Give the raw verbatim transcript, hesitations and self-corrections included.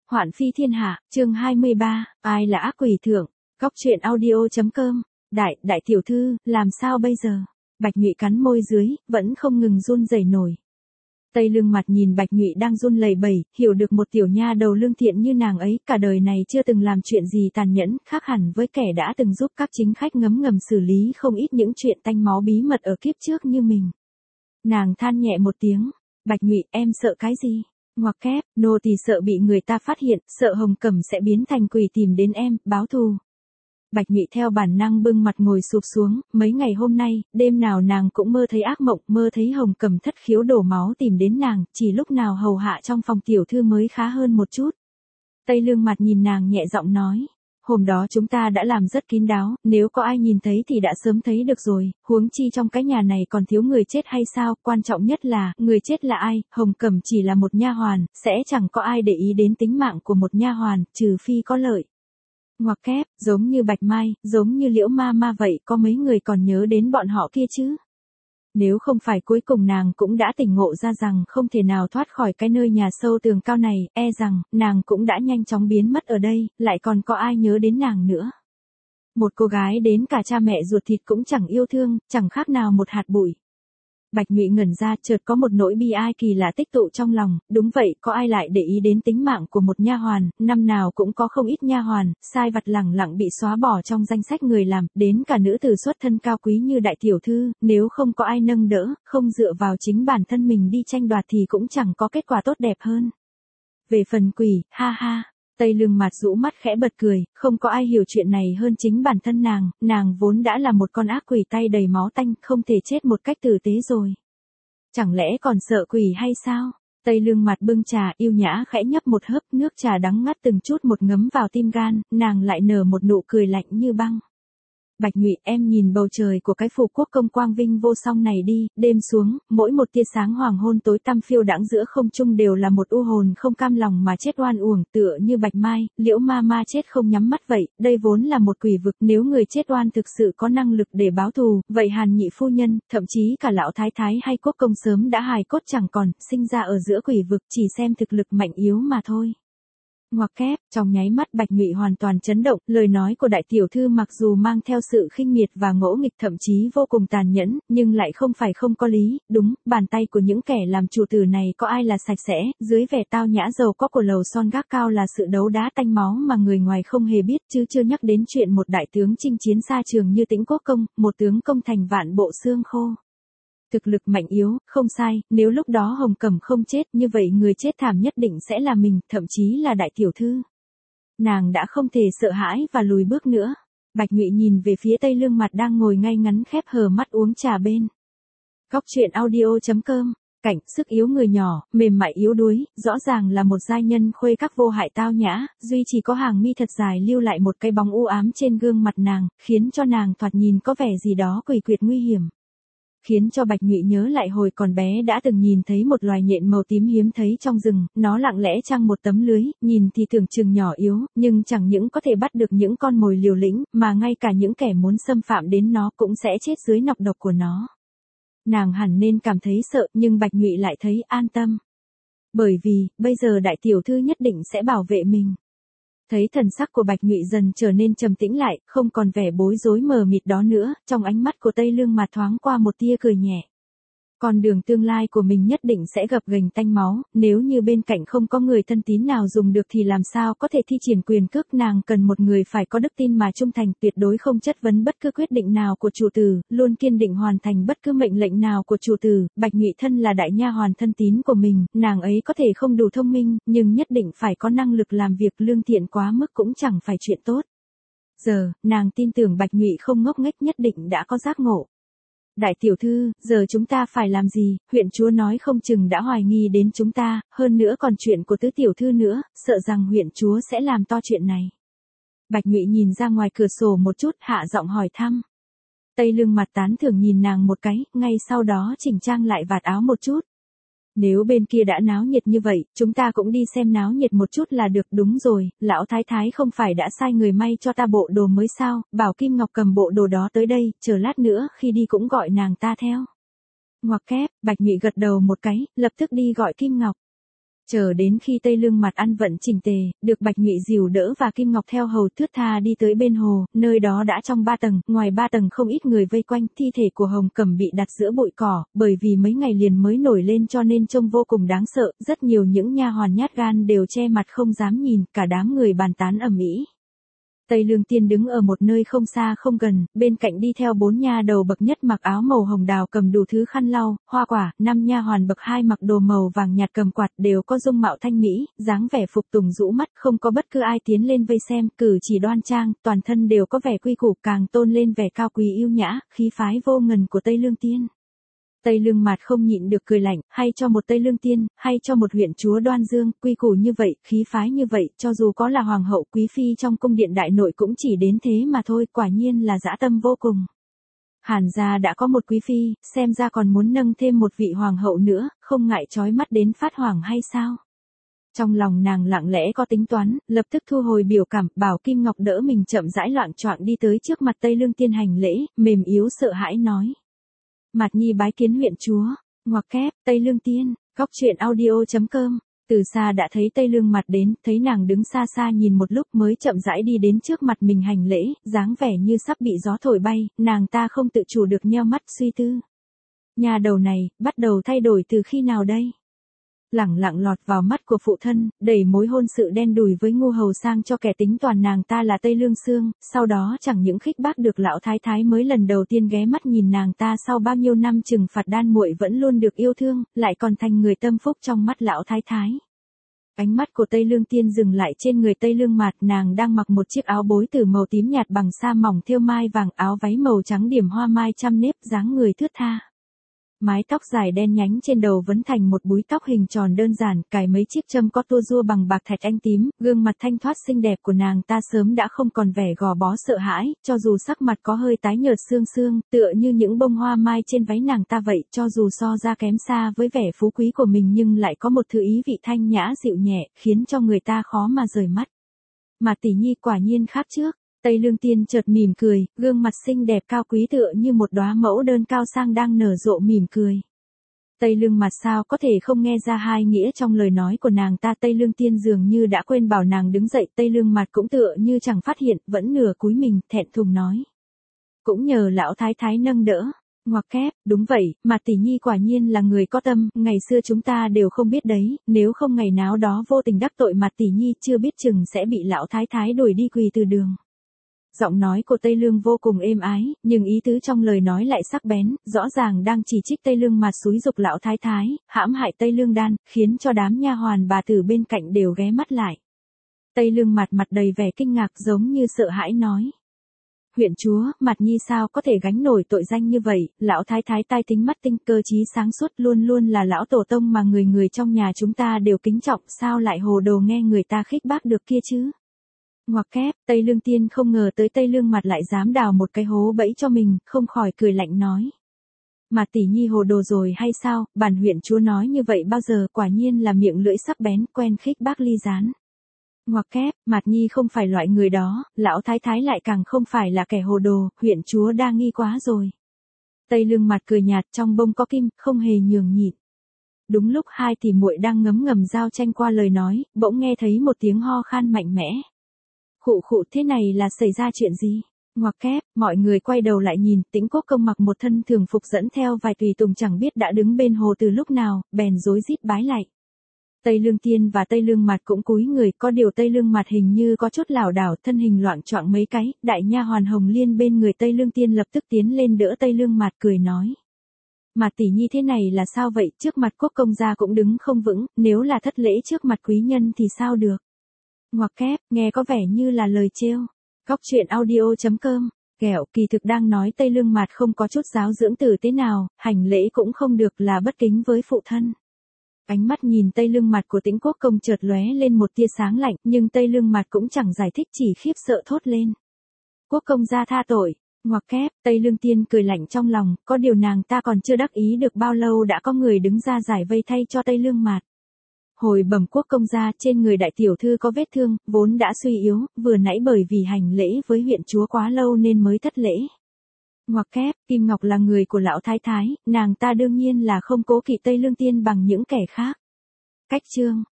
Hoạn phi thiên hạ, chương hai mươi ba, ai là ác quỷ thượng, góc truyện audio.com, đại, đại tiểu thư, làm sao bây giờ? Bạch Nhụy cắn môi dưới, vẫn không ngừng run rẩy nổi. Tây Lương mặt nhìn Bạch Nhụy đang run lẩy bẩy, hiểu được một tiểu nha đầu lương thiện như nàng ấy, cả đời này chưa từng làm chuyện gì tàn nhẫn, khác hẳn với kẻ đã từng giúp các chính khách ngấm ngầm xử lý không ít những chuyện tanh máu bí mật ở kiếp trước như mình. Nàng than nhẹ một tiếng, Bạch Nhụy, em sợ cái gì? Ngoặc kép, nô tỳ sợ bị người ta phát hiện, sợ Hồng Cẩm sẽ biến thành quỷ tìm đến em, báo thù. Bạch Nhụy theo bản năng bưng mặt ngồi sụp xuống, mấy ngày hôm nay, đêm nào nàng cũng mơ thấy ác mộng, mơ thấy Hồng Cẩm thất khiếu đổ máu tìm đến nàng, chỉ lúc nào hầu hạ trong phòng tiểu thư mới khá hơn một chút. Tây Lương mặt nhìn nàng nhẹ giọng nói, hôm đó chúng ta đã làm rất kín đáo, nếu có ai nhìn thấy thì đã sớm thấy được rồi, huống chi trong cái nhà này còn thiếu người chết hay sao, quan trọng nhất là, người chết là ai, Hồng Cẩm chỉ là một nha hoàn, sẽ chẳng có ai để ý đến tính mạng của một nha hoàn, trừ phi có lợi. Ngoặc kép, giống như Bạch Mai, giống như Liễu Ma Ma vậy, có mấy người còn nhớ đến bọn họ kia chứ? Nếu không phải cuối cùng nàng cũng đã tỉnh ngộ ra rằng không thể nào thoát khỏi cái nơi nhà sâu tường cao này, e rằng, nàng cũng đã nhanh chóng biến mất ở đây, lại còn có ai nhớ đến nàng nữa. Một cô gái đến cả cha mẹ ruột thịt cũng chẳng yêu thương, chẳng khác nào một hạt bụi. Bạch Nhụy ngẩn ra, chợt có một nỗi bi ai kỳ lạ tích tụ trong lòng, đúng vậy, có ai lại để ý đến tính mạng của một nha hoàn, năm nào cũng có không ít nha hoàn, sai vặt lẳng lặng bị xóa bỏ trong danh sách người làm, đến cả nữ tử xuất thân cao quý như đại tiểu thư, nếu không có ai nâng đỡ, không dựa vào chính bản thân mình đi tranh đoạt thì cũng chẳng có kết quả tốt đẹp hơn. Về phần quỷ, ha ha. Tây Lương mặt rũ mắt khẽ bật cười, không có ai hiểu chuyện này hơn chính bản thân nàng, nàng vốn đã là một con ác quỷ tay đầy máu tanh, không thể chết một cách tử tế rồi. Chẳng lẽ còn sợ quỷ hay sao? Tây Lương mặt bưng trà yêu nhã khẽ nhấp một hớp, nước trà đắng ngắt từng chút một ngấm vào tim gan, nàng lại nở một nụ cười lạnh như băng. Bạch Nhụy, em nhìn bầu trời của cái phủ quốc công quang vinh vô song này đi, đêm xuống, mỗi một tia sáng hoàng hôn tối tăm phiêu đãng giữa không trung đều là một u hồn không cam lòng mà chết oan uổng, tựa như Bạch Mai, Liễu Ma Ma chết không nhắm mắt vậy, đây vốn là một quỷ vực, nếu người chết oan thực sự có năng lực để báo thù, vậy Hàn nhị phu nhân, thậm chí cả lão thái thái hay quốc công sớm đã hài cốt chẳng còn, sinh ra ở giữa quỷ vực, chỉ xem thực lực mạnh yếu mà thôi. Ngoặc kép, trong nháy mắt Bạch Nhụy hoàn toàn chấn động, lời nói của đại tiểu thư mặc dù mang theo sự khinh miệt và ngỗ nghịch thậm chí vô cùng tàn nhẫn, nhưng lại không phải không có lý, đúng, bàn tay của những kẻ làm chủ tử này có ai là sạch sẽ, dưới vẻ tao nhã giàu có của lầu son gác cao là sự đấu đá tanh máu mà người ngoài không hề biết, chứ chưa nhắc đến chuyện một đại tướng chinh chiến xa trường như Tĩnh Quốc công, một tướng công thành vạn bộ xương khô. Thực lực mạnh yếu, không sai, nếu lúc đó Hồng Cẩm không chết, như vậy người chết thảm nhất định sẽ là mình, thậm chí là đại tiểu thư. Nàng đã không thể sợ hãi và lùi bước nữa. Bạch Nhụy nhìn về phía Tây Lương mặt đang ngồi ngay ngắn khép hờ mắt uống trà bên. Góc truyện audio.com, cảnh, sức yếu người nhỏ, mềm mại yếu đuối, rõ ràng là một giai nhân khuê các vô hại tao nhã, duy chỉ có hàng mi thật dài lưu lại một cái bóng u ám trên gương mặt nàng, khiến cho nàng thoạt nhìn có vẻ gì đó quỷ quyệt nguy hiểm. Khiến cho Bạch Nhụy nhớ lại hồi còn bé đã từng nhìn thấy một loài nhện màu tím hiếm thấy trong rừng, nó lặng lẽ trăng một tấm lưới, nhìn thì tưởng chừng nhỏ yếu, nhưng chẳng những có thể bắt được những con mồi liều lĩnh, mà ngay cả những kẻ muốn xâm phạm đến nó cũng sẽ chết dưới nọc độc của nó. Nàng hẳn nên cảm thấy sợ, nhưng Bạch Nhụy lại thấy an tâm. Bởi vì, bây giờ đại tiểu thư nhất định sẽ bảo vệ mình. Thấy thần sắc của Bạch Nhụy dần trở nên trầm tĩnh lại, không còn vẻ bối rối mờ mịt đó nữa, trong ánh mắt của Tây Lương mà thoáng qua một tia cười nhẹ. Con đường tương lai của mình nhất định sẽ gập ghềnh tanh máu, nếu như bên cạnh không có người thân tín nào dùng được thì làm sao có thể thi triển quyền cước, nàng cần một người phải có đức tin mà trung thành, tuyệt đối không chất vấn bất cứ quyết định nào của chủ tử, luôn kiên định hoàn thành bất cứ mệnh lệnh nào của chủ tử. Bạch Nhụy thân là đại nha hoàn thân tín của mình, nàng ấy có thể không đủ thông minh, nhưng nhất định phải có năng lực làm việc, lương thiện quá mức cũng chẳng phải chuyện tốt. Giờ, nàng tin tưởng Bạch Nhụy không ngốc nghếch, nhất định đã có giác ngộ. Đại tiểu thư, giờ chúng ta phải làm gì, huyện chúa nói không chừng đã hoài nghi đến chúng ta, hơn nữa còn chuyện của tứ tiểu thư nữa, sợ rằng huyện chúa sẽ làm to chuyện này. Bạch Nhụy nhìn ra ngoài cửa sổ một chút, hạ giọng hỏi thăm. Tây Lương mặt tán thưởng nhìn nàng một cái, ngay sau đó chỉnh trang lại vạt áo một chút. Nếu bên kia đã náo nhiệt như vậy, chúng ta cũng đi xem náo nhiệt một chút là được. Đúng rồi, lão thái thái không phải đã sai người may cho ta bộ đồ mới sao, bảo Kim Ngọc cầm bộ đồ đó tới đây, chờ lát nữa khi đi cũng gọi nàng ta theo. Ngoặc kép, Bạch Nhụy gật đầu một cái, lập tức đi gọi Kim Ngọc. Chờ đến khi Tây Lương Mặt ăn vận chỉnh tề, được Bạch Nhụy dìu đỡ và Kim Ngọc theo hầu thướt tha đi tới bên hồ, nơi đó đã trong ba tầng, ngoài ba tầng không ít người vây quanh, thi thể của Hồng Cẩm bị đặt giữa bụi cỏ, bởi vì mấy ngày liền mới nổi lên cho nên trông vô cùng đáng sợ, rất nhiều những nha hoàn nhát gan đều che mặt không dám nhìn, cả đám người bàn tán ầm ĩ. Tây Lương Tiên đứng ở một nơi không xa không gần, bên cạnh đi theo bốn nha đầu bậc nhất mặc áo màu hồng đào cầm đủ thứ khăn lau, hoa quả, năm nha hoàn bậc hai mặc đồ màu vàng nhạt cầm quạt đều có dung mạo thanh mỹ, dáng vẻ phục tùng rũ mắt, không có bất cứ ai tiến lên vây xem, cử chỉ đoan trang, toàn thân đều có vẻ quy củ, càng tôn lên vẻ cao quý yêu nhã, khí phái vô ngần của Tây Lương Tiên. Tây Lương Mạt không nhịn được cười lạnh, hay cho một Tây Lương Tiên, hay cho một huyện chúa đoan dương, quy củ như vậy, khí phái như vậy, cho dù có là hoàng hậu quý phi trong cung điện đại nội cũng chỉ đến thế mà thôi, quả nhiên là dã tâm vô cùng. Hàn gia đã có một quý phi, xem ra còn muốn nâng thêm một vị hoàng hậu nữa, không ngại chói mắt đến phát hoảng hay sao? Trong lòng nàng lặng lẽ có tính toán, lập tức thu hồi biểu cảm, bảo Kim Ngọc đỡ mình chậm rãi loạng choạng đi tới trước mặt Tây Lương Tiên hành lễ, mềm yếu sợ hãi nói. Mạt Nhi bái kiến huyện chúa, ngoặc kép, Tây Lương Tiên, góc truyện audio chấm com. Từ xa đã thấy Tây Lương Mặt đến, thấy nàng đứng xa xa nhìn một lúc mới chậm rãi đi đến trước mặt mình hành lễ, dáng vẻ như sắp bị gió thổi bay, nàng ta không tự chủ được nheo mắt suy tư. Nhà đầu này, bắt đầu thay đổi từ khi nào đây? Lẳng lặng lọt vào mắt của phụ thân, đẩy mối hôn sự đen đủi với ngu hầu sang cho kẻ tính toàn nàng ta là Tây Lương Sương, sau đó chẳng những khích bác được lão thái thái mới lần đầu tiên ghé mắt nhìn nàng ta sau bao nhiêu năm trừng phạt đan muội vẫn luôn được yêu thương, lại còn thành người tâm phúc trong mắt lão thái thái. Ánh mắt của Tây Lương Tiên dừng lại trên người Tây Lương Mạt, nàng đang mặc một chiếc áo bối từ màu tím nhạt bằng sa mỏng thêu mai vàng, áo váy màu trắng điểm hoa mai trăm nếp, dáng người thướt tha. Mái tóc dài đen nhánh trên đầu vấn thành một búi tóc hình tròn đơn giản, cài mấy chiếc châm có tua rua bằng bạc thạch anh tím, gương mặt thanh thoát xinh đẹp của nàng ta sớm đã không còn vẻ gò bó sợ hãi, cho dù sắc mặt có hơi tái nhợt sương sương, tựa như những bông hoa mai trên váy nàng ta vậy, cho dù so ra kém xa với vẻ phú quý của mình nhưng lại có một thứ ý vị thanh nhã dịu nhẹ, khiến cho người ta khó mà rời mắt. Mà tỷ nhi quả nhiên khác trước. Tây Lương Tiên chợt mỉm cười, gương mặt xinh đẹp cao quý tựa như một đóa mẫu đơn cao sang đang nở rộ mỉm cười. Tây Lương Mặt sao có thể không nghe ra hai nghĩa trong lời nói của nàng ta. Tây Lương Tiên dường như đã quên bảo nàng đứng dậy, Tây Lương Mặt cũng tựa như chẳng phát hiện, vẫn nửa cúi mình, thẹn thùng nói. Cũng nhờ lão thái thái nâng đỡ. Ngoặc kép, đúng vậy, mà tỷ nhi quả nhiên là người có tâm, ngày xưa chúng ta đều không biết đấy, nếu không ngày nào đó vô tình đắc tội mặt tỷ nhi chưa biết chừng sẽ bị lão thái thái đuổi đi quỳ từ đường. Giọng nói của Tây Lương vô cùng êm ái, nhưng ý tứ trong lời nói lại sắc bén, rõ ràng đang chỉ trích Tây Lương Mặt xúi dục lão thái thái, hãm hại Tây Lương Đan, khiến cho đám nha hoàn bà tử bên cạnh đều ghé mắt lại. Tây Lương Mặt mặt đầy vẻ kinh ngạc giống như sợ hãi nói. Huyện chúa, Mặt Nhi sao có thể gánh nổi tội danh như vậy, lão thái thái tai tính mắt tinh, cơ trí sáng suốt, luôn luôn là lão tổ tông mà người người trong nhà chúng ta đều kính trọng, sao lại hồ đồ nghe người ta khích bác được kia chứ? Ngoặc kép, Tây Lương Tiên không ngờ tới Tây Lương Mặt lại dám đào một cái hố bẫy cho mình, không khỏi cười lạnh nói. Mà tỷ nhi hồ đồ rồi hay sao, bản huyện chúa nói như vậy bao giờ, quả nhiên là miệng lưỡi sắc bén, quen khích bác ly gián. Ngoặc kép, Mạt Nhi không phải loại người đó, lão thái thái lại càng không phải là kẻ hồ đồ, huyện chúa đa nghi quá rồi. Tây Lương Mặt cười nhạt, trong bông có kim, không hề nhường nhịn. Đúng lúc hai tỷ muội đang ngấm ngầm giao tranh qua lời nói, bỗng nghe thấy một tiếng ho khan mạnh mẽ. Khụ khụ, thế này là xảy ra chuyện gì? Ngoặc kép, mọi người quay đầu lại nhìn, Tĩnh Quốc Công mặc một thân thường phục dẫn theo vài tùy tùng chẳng biết đã đứng bên hồ từ lúc nào, bèn rối rít bái lạy. Tây Lương Tiên và Tây Lương Mặt cũng cúi người, có điều Tây Lương Mặt hình như có chút lảo đảo, thân hình loạng choạng mấy cái, đại nha hoàn Hồng Liên bên người Tây Lương Tiên lập tức tiến lên đỡ Tây Lương Mặt cười nói. Mà tỷ nhi thế này là sao vậy, trước mặt quốc công gia cũng đứng không vững, nếu là thất lễ trước mặt quý nhân thì sao được? Ngoặc kép, nghe có vẻ như là lời trêu. Góc truyện audio chấm com, kẻo kỳ thực đang nói Tây Lương Mặt không có chút giáo dưỡng tử thế nào, hành lễ cũng không được là bất kính với phụ thân. Ánh mắt nhìn Tây Lương Mặt của Tĩnh Quốc Công chợt lóe lên một tia sáng lạnh, nhưng Tây Lương Mặt cũng chẳng giải thích, chỉ khiếp sợ thốt lên. Quốc công gia tha tội. Ngoặc kép, Tây Lương Tiên cười lạnh trong lòng, có điều nàng ta còn chưa đắc ý được bao lâu đã có người đứng ra giải vây thay cho Tây Lương Mặt. Hồi bẩm quốc công gia, trên người đại tiểu thư có vết thương, vốn đã suy yếu, vừa nãy bởi vì hành lễ với huyện chúa quá lâu nên mới thất lễ. Ngoặc kép, Kim Ngọc là người của lão thái thái, nàng ta đương nhiên là không cố kỵ Tây Lương Tiên bằng những kẻ khác. Cách chương